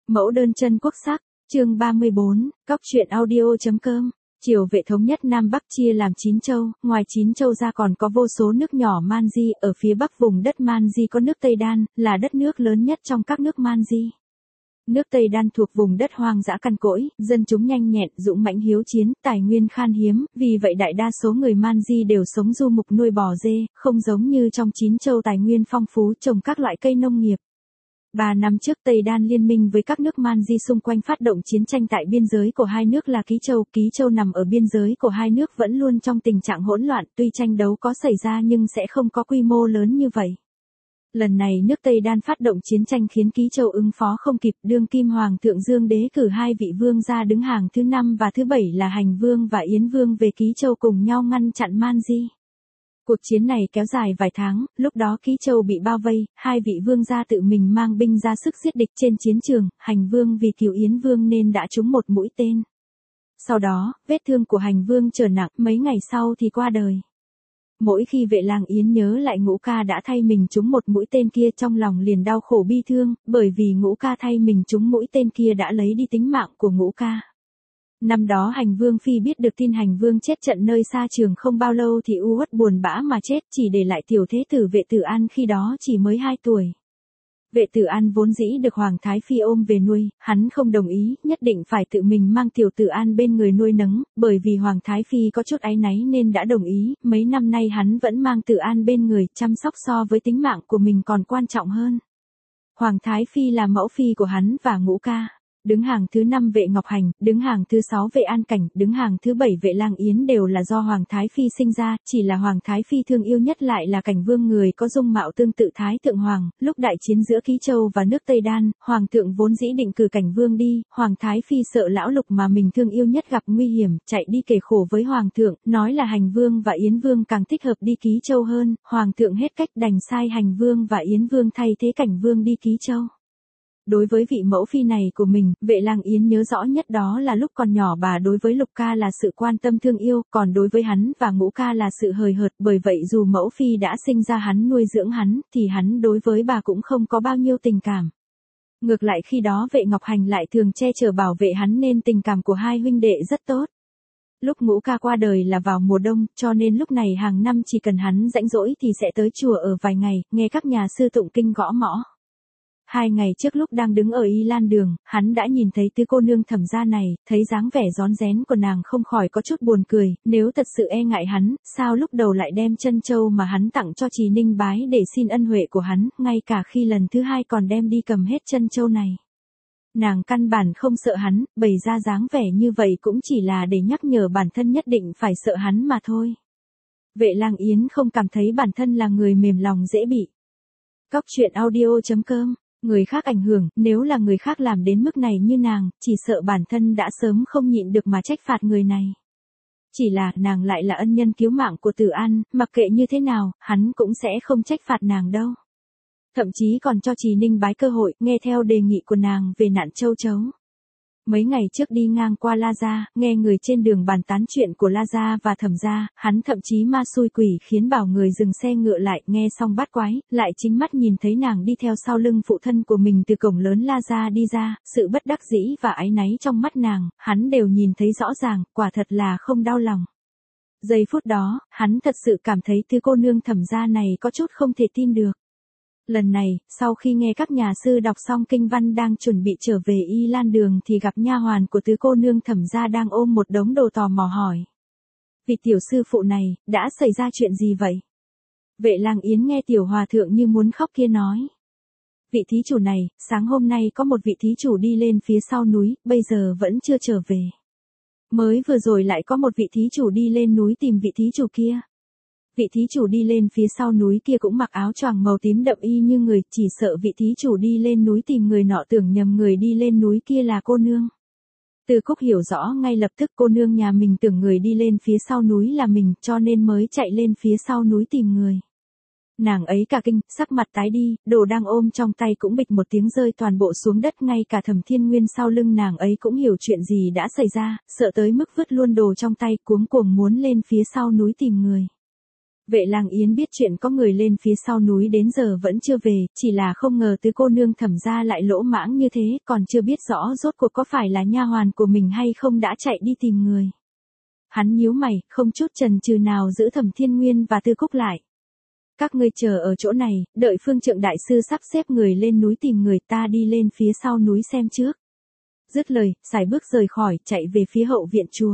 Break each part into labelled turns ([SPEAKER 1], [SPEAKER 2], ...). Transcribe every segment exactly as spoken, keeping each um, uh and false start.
[SPEAKER 1] Mẫu đơn chân quốc sắc, chương ba mươi bốn, cóc truyện audio.com. Triều Vệ thống nhất Nam Bắc chia làm chín châu, ngoài chín châu ra còn có vô số nước nhỏ Man-di, ở phía bắc vùng đất Man-di có nước Tây Đan, là đất nước lớn nhất trong các nước Man-di. Nước Tây Đan thuộc vùng đất hoang dã cằn cỗi, dân chúng nhanh nhẹn, dũng mãnh hiếu chiến, tài nguyên khan hiếm, vì vậy đại đa số người Man-di đều sống du mục nuôi bò dê, không giống như trong chín châu tài nguyên phong phú trồng các loại cây nông nghiệp. Ba năm trước Tây Đan liên minh với các nước Man-di xung quanh phát động chiến tranh tại biên giới của hai nước là Ký Châu. Ký Châu nằm ở biên giới của hai nước vẫn luôn trong tình trạng hỗn loạn, tuy tranh đấu có xảy ra nhưng sẽ không có quy mô lớn như vậy. Lần này nước Tây Đan phát động chiến tranh khiến Ký Châu ứng phó không kịp, đương kim hoàng thượng Dương Đế cử hai vị vương ra đứng hàng thứ năm và thứ bảy là Hành Vương và Yến Vương về Ký Châu cùng nhau ngăn chặn Man-di. Cuộc chiến này kéo dài vài tháng, lúc đó Ký Châu bị bao vây, hai vị vương gia tự mình mang binh ra sức giết địch trên chiến trường, Hành Vương vì cứu Yến Vương nên đã trúng một mũi tên. Sau đó, vết thương của Hành Vương trở nặng, mấy ngày sau thì qua đời. Mỗi khi Vệ Lang Yến nhớ lại Ngũ Ca đã thay mình trúng một mũi tên kia trong lòng liền đau khổ bi thương, bởi vì Ngũ Ca thay mình trúng mũi tên kia đã lấy đi tính mạng của Ngũ Ca. Năm đó Hành Vương Phi biết được tin Hành Vương chết trận nơi xa trường không bao lâu thì u uất buồn bã mà chết, chỉ để lại tiểu thế tử Vệ Tử An khi đó chỉ mới hai tuổi. Vệ Tử An vốn dĩ được Hoàng Thái Phi ôm về nuôi, hắn không đồng ý, nhất định phải tự mình mang tiểu Tử An bên người nuôi nấng, bởi vì Hoàng Thái Phi có chút áy náy nên đã đồng ý, mấy năm nay hắn vẫn mang Tử An bên người, chăm sóc so với tính mạng của mình còn quan trọng hơn. Hoàng Thái Phi là mẫu phi của hắn và Ngũ Ca. Đứng hàng thứ năm Vệ Ngọc Hành, đứng hàng thứ sáu Vệ An Cảnh, đứng hàng thứ bảy Vệ Lang Yến đều là do Hoàng Thái Phi sinh ra, chỉ là Hoàng Thái Phi thương yêu nhất lại là Cảnh Vương người có dung mạo tương tự Thái Thượng Hoàng. Lúc đại chiến giữa Ký Châu và nước Tây Đan, Hoàng thượng vốn dĩ định cử Cảnh Vương đi, Hoàng Thái Phi sợ lão lục mà mình thương yêu nhất gặp nguy hiểm, chạy đi kể khổ với Hoàng thượng, nói là Hành Vương và Yến Vương càng thích hợp đi Ký Châu hơn, Hoàng thượng hết cách đành sai Hành Vương và Yến Vương thay thế Cảnh Vương đi Ký Châu. Đối với vị mẫu phi này của mình, Vệ Lang Yến nhớ rõ nhất đó là lúc còn nhỏ bà đối với Lục Ca là sự quan tâm thương yêu, còn đối với hắn và Ngũ Ca là sự hời hợt, bởi vậy dù mẫu phi đã sinh ra hắn nuôi dưỡng hắn, thì hắn đối với bà cũng không có bao nhiêu tình cảm. Ngược lại khi đó Vệ Ngọc Hành lại thường che chở bảo vệ hắn nên tình cảm của hai huynh đệ rất tốt. Lúc Ngũ Ca qua đời là vào mùa đông, cho nên lúc này hàng năm chỉ cần hắn rảnh rỗi thì sẽ tới chùa ở vài ngày, nghe các nhà sư tụng kinh gõ mõ. Hai ngày trước lúc đang đứng ở Y Lan Đường, hắn đã nhìn thấy tứ cô nương Thẩm gia này, thấy dáng vẻ rón rén của nàng không khỏi có chút buồn cười, nếu thật sự e ngại hắn, sao lúc đầu lại đem chân châu mà hắn tặng cho Trì Ninh bái để xin ân huệ của hắn, ngay cả khi lần thứ hai còn đem đi cầm hết chân châu này. Nàng căn bản không sợ hắn, bày ra dáng vẻ như vậy cũng chỉ là để nhắc nhở bản thân nhất định phải sợ hắn mà thôi. Vệ Lang Yến không cảm thấy bản thân là người mềm lòng dễ bị. Cóc truyện audio.com. Người khác ảnh hưởng, nếu là người khác làm đến mức này như nàng, chỉ sợ bản thân đã sớm không nhịn được mà trách phạt người này. Chỉ là, nàng lại là ân nhân cứu mạng của Tử An, mặc kệ như thế nào, hắn cũng sẽ không trách phạt nàng đâu. Thậm chí còn cho Trì Ninh bái cơ hội, nghe theo đề nghị của nàng về nạn châu chấu. Mấy ngày trước đi ngang qua La Gia, nghe người trên đường bàn tán chuyện của La Gia và Thẩm gia, hắn thậm chí ma xui quỷ khiến bảo người dừng xe ngựa lại, nghe xong bắt quái, lại chính mắt nhìn thấy nàng đi theo sau lưng phụ thân của mình từ cổng lớn La Gia đi ra, sự bất đắc dĩ và áy náy trong mắt nàng, hắn đều nhìn thấy rõ ràng, quả thật là không đau lòng. Giây phút đó, hắn thật sự cảm thấy thứ cô nương Thẩm gia này có chút không thể tin được. Lần này, sau khi nghe các nhà sư đọc xong kinh văn đang chuẩn bị trở về Y Lan Đường thì gặp nha hoàn của tứ cô nương Thẩm gia đang ôm một đống đồ tò mò hỏi. Vị tiểu sư phụ này, đã xảy ra chuyện gì vậy? Vệ Lang Yến nghe tiểu hòa thượng như muốn khóc kia nói. Vị thí chủ này, sáng hôm nay có một vị thí chủ đi lên phía sau núi, bây giờ vẫn chưa trở về. Mới vừa rồi lại có một vị thí chủ đi lên núi tìm vị thí chủ kia. Vị thí chủ đi lên phía sau núi kia cũng mặc áo choàng màu tím đậm y như người, chỉ sợ vị thí chủ đi lên núi tìm người nọ tưởng nhầm người đi lên núi kia là cô nương. Từ Cúc hiểu rõ ngay lập tức cô nương nhà mình tưởng người đi lên phía sau núi là mình, cho nên mới chạy lên phía sau núi tìm người. Nàng ấy cả kinh, sắc mặt tái đi, đồ đang ôm trong tay cũng bịch một tiếng rơi toàn bộ xuống đất, ngay cả Thẩm Thiên Nguyên sau lưng nàng ấy cũng hiểu chuyện gì đã xảy ra, sợ tới mức vứt luôn đồ trong tay, cuống cuồng muốn lên phía sau núi tìm người. Vệ Lang Yến biết chuyện có người lên phía sau núi đến giờ vẫn chưa về, chỉ là không ngờ tứ cô nương Thẩm gia lại lỗ mãng như thế, còn chưa biết rõ rốt cuộc có phải là nha hoàn của mình hay không đã chạy đi tìm người. Hắn nhíu mày, không chút chần chừ nào giữ Thẩm Thiên Nguyên và Tư Cúc lại. Các ngươi chờ ở chỗ này, đợi Phương Trượng đại sư sắp xếp người lên núi tìm người, ta đi lên phía sau núi xem trước. Dứt lời, sải bước rời khỏi, chạy về phía hậu viện chùa.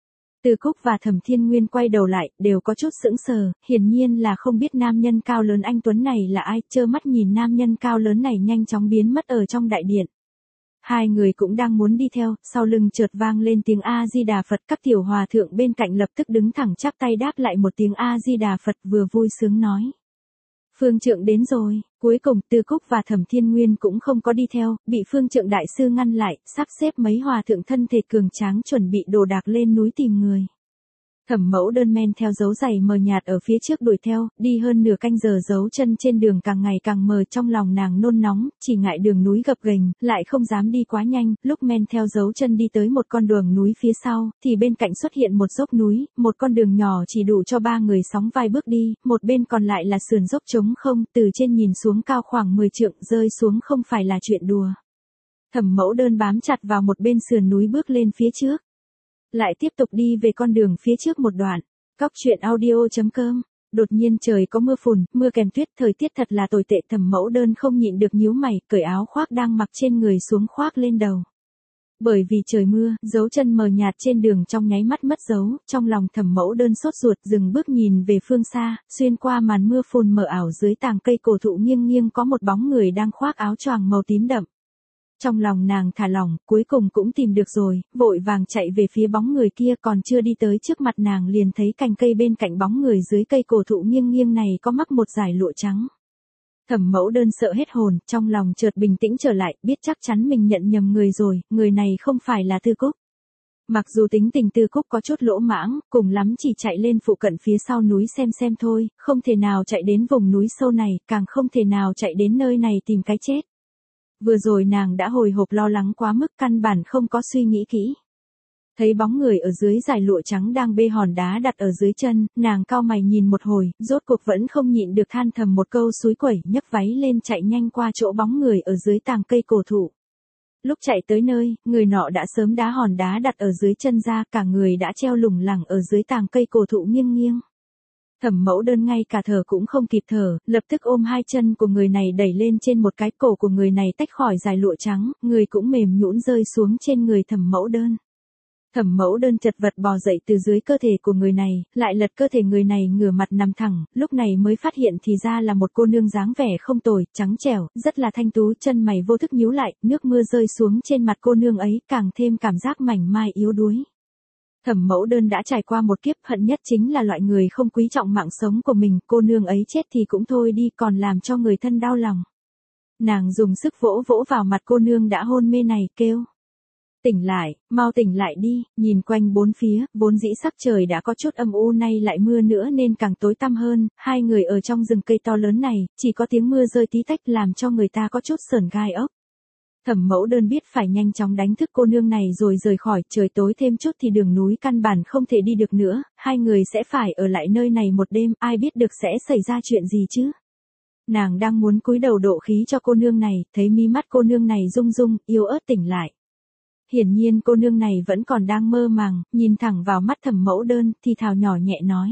[SPEAKER 1] Tư Cúc và Thẩm Thiên Nguyên quay đầu lại, đều có chút sững sờ, hiển nhiên là không biết nam nhân cao lớn anh tuấn này là ai, trơ mắt nhìn nam nhân cao lớn này nhanh chóng biến mất ở trong đại điện. Hai người cũng đang muốn đi theo, sau lưng chợt vang lên tiếng A-di-đà Phật, các tiểu hòa thượng bên cạnh lập tức đứng thẳng chắp tay đáp lại một tiếng A-di-đà Phật, vừa vui sướng nói. Phương Trượng đến rồi. Cuối cùng Tư Cúc và Thẩm Thiên Nguyên cũng không có đi theo, bị Phương Trượng đại sư ngăn lại, sắp xếp mấy hòa thượng thân thể cường tráng chuẩn bị đồ đạc lên núi tìm người. Thẩm Mẫu Đơn men theo dấu giày mờ nhạt ở phía trước đuổi theo, đi hơn nửa canh giờ dấu chân trên đường càng ngày càng mờ, trong lòng nàng nôn nóng, chỉ ngại đường núi gập ghềnh, lại không dám đi quá nhanh, lúc men theo dấu chân đi tới một con đường núi phía sau, thì bên cạnh xuất hiện một dốc núi, một con đường nhỏ chỉ đủ cho ba người sóng vai bước đi, một bên còn lại là sườn dốc trống không, từ trên nhìn xuống cao khoảng mười trượng, rơi xuống không phải là chuyện đùa. Thẩm Mẫu Đơn bám chặt vào một bên sườn núi bước lên phía trước. Lại tiếp tục đi về con đường phía trước một đoạn. Cóc truyện audio chấm com. Đột nhiên trời có mưa phùn, mưa kèm tuyết, thời tiết thật là tồi tệ. Thẩm Mẫu Đơn không nhịn được nhíu mày, cởi áo khoác đang mặc trên người xuống khoác lên đầu. Bởi vì trời mưa, dấu chân mờ nhạt trên đường trong nháy mắt mất dấu, trong lòng Thẩm Mẫu Đơn sốt ruột, dừng bước nhìn về phương xa, xuyên qua màn mưa phùn mờ ảo dưới tàng cây cổ thụ nghiêng nghiêng có một bóng người đang khoác áo choàng màu tím đậm. Trong lòng nàng thả lỏng, cuối cùng cũng tìm được rồi, vội vàng chạy về phía bóng người kia, còn chưa đi tới trước mặt nàng liền thấy cành cây bên cạnh bóng người dưới cây cổ thụ nghiêng nghiêng này có mắc một dải lụa trắng. Thẩm Mẫu Đơn sợ hết hồn, trong lòng chợt bình tĩnh trở lại, biết chắc chắn mình nhận nhầm người rồi, người này không phải là Tư Cúc. Mặc dù tính tình Tư Cúc có chút lỗ mãng, cùng lắm chỉ chạy lên phụ cận phía sau núi xem xem thôi, không thể nào chạy đến vùng núi sâu này, càng không thể nào chạy đến nơi này tìm cái chết. Vừa rồi nàng đã hồi hộp lo lắng quá mức, căn bản không có suy nghĩ kỹ. Thấy bóng người ở dưới dải lụa trắng đang bê hòn đá đặt ở dưới chân, nàng cau mày nhìn một hồi, rốt cuộc vẫn không nhịn được than thầm một câu xúi quẩy, nhấc váy lên chạy nhanh qua chỗ bóng người ở dưới tàng cây cổ thụ. Lúc chạy tới nơi, người nọ đã sớm đá hòn đá đặt ở dưới chân ra, cả người đã treo lủng lẳng ở dưới tàng cây cổ thụ nghiêng nghiêng. Thẩm Mẫu Đơn ngay cả thở cũng không kịp thở, lập tức ôm hai chân của người này đẩy lên trên một cái, cổ của người này tách khỏi dải lụa trắng, người cũng mềm nhũn rơi xuống trên người Thẩm Mẫu Đơn. Thẩm Mẫu Đơn chật vật bò dậy từ dưới cơ thể của người này, lại lật cơ thể người này ngửa mặt nằm thẳng, lúc này mới phát hiện thì ra là một cô nương dáng vẻ không tồi, trắng trẻo, rất là thanh tú, chân mày vô thức nhíu lại, nước mưa rơi xuống trên mặt cô nương ấy, càng thêm cảm giác mảnh mai yếu đuối. Thẩm Mẫu Đơn đã trải qua một kiếp, hận nhất chính là loại người không quý trọng mạng sống của mình, cô nương ấy chết thì cũng thôi đi, còn làm cho người thân đau lòng. Nàng dùng sức vỗ vỗ vào mặt cô nương đã hôn mê này, kêu. Tỉnh lại, mau tỉnh lại đi, nhìn quanh bốn phía, vốn dĩ sắc trời đã có chút âm u, nay lại mưa nữa nên càng tối tăm hơn, hai người ở trong rừng cây to lớn này, chỉ có tiếng mưa rơi tí tách làm cho người ta có chút sởn gai ốc. Thẩm Mẫu Đơn biết phải nhanh chóng đánh thức cô nương này rồi rời khỏi, trời tối thêm chút thì đường núi căn bản không thể đi được nữa, hai người sẽ phải ở lại nơi này một đêm, ai biết được sẽ xảy ra chuyện gì chứ. Nàng đang muốn cúi đầu độ khí cho cô nương này, thấy mí mắt cô nương này rung rung, yếu ớt tỉnh lại. Hiển nhiên cô nương này vẫn còn đang mơ màng, nhìn thẳng vào mắt Thẩm Mẫu Đơn, thì thào nhỏ nhẹ nói.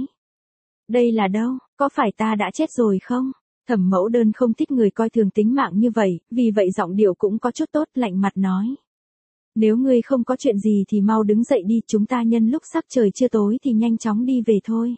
[SPEAKER 1] Đây là đâu, có phải ta đã chết rồi không? Thẩm Mẫu Đơn không thích người coi thường tính mạng như vậy, vì vậy giọng điệu cũng có chút tốt, lạnh mặt nói. Nếu ngươi không có chuyện gì thì mau đứng dậy đi, chúng ta nhân lúc sắc trời chưa tối thì nhanh chóng đi về thôi.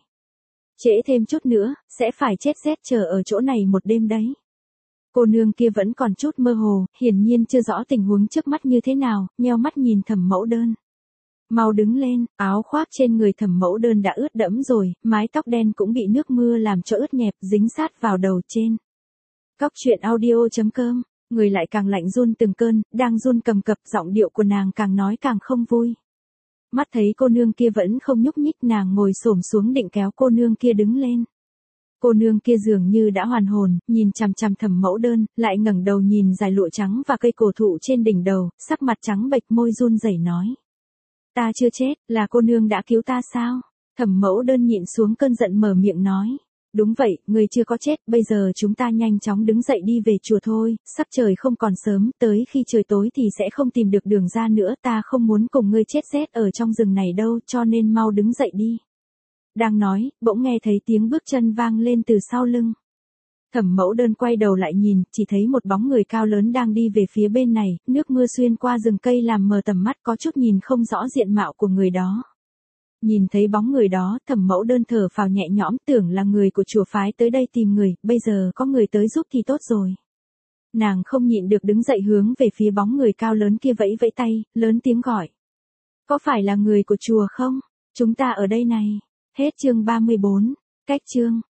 [SPEAKER 1] Trễ thêm chút nữa, sẽ phải chết rét chờ ở chỗ này một đêm đấy. Cô nương kia vẫn còn chút mơ hồ, hiển nhiên chưa rõ tình huống trước mắt như thế nào, nheo mắt nhìn Thẩm Mẫu Đơn. Mau đứng lên, áo khoác trên người Thẩm Mẫu Đơn đã ướt đẫm rồi, mái tóc đen cũng bị nước mưa làm cho ướt nhẹp, dính sát vào đầu trên. Cóc truyện audio chấm com, người lại càng lạnh run từng cơn, đang run cầm cập, giọng điệu của nàng càng nói càng không vui. Mắt thấy cô nương kia vẫn không nhúc nhích, nàng ngồi xổm xuống định kéo cô nương kia đứng lên. Cô nương kia dường như đã hoàn hồn, nhìn chằm chằm Thẩm Mẫu Đơn, lại ngẩng đầu nhìn dải lụa trắng và cây cổ thụ trên đỉnh đầu, sắc mặt trắng bệch, môi run rẩy nói. Ta chưa chết, là cô nương đã cứu ta sao? Thẩm Mẫu Đơn nhịn xuống cơn giận mở miệng nói. Đúng vậy, người chưa có chết, bây giờ chúng ta nhanh chóng đứng dậy đi về chùa thôi, sắc trời không còn sớm, tới khi trời tối thì sẽ không tìm được đường ra nữa, ta không muốn cùng ngươi chết rét ở trong rừng này đâu, cho nên mau đứng dậy đi. Đang nói, bỗng nghe thấy tiếng bước chân vang lên từ sau lưng. Thẩm Mẫu Đơn quay đầu lại nhìn, chỉ thấy một bóng người cao lớn đang đi về phía bên này, nước mưa xuyên qua rừng cây làm mờ tầm mắt, có chút nhìn không rõ diện mạo của người đó. Nhìn thấy bóng người đó, Thẩm Mẫu Đơn thở phào nhẹ nhõm, tưởng là người của chùa phái tới đây tìm người, bây giờ có người tới giúp thì tốt rồi. Nàng không nhịn được đứng dậy hướng về phía bóng người cao lớn kia vẫy vẫy tay, lớn tiếng gọi. Có phải là người của chùa không? Chúng ta ở đây này. Hết chương ba mươi bốn. Cách chương.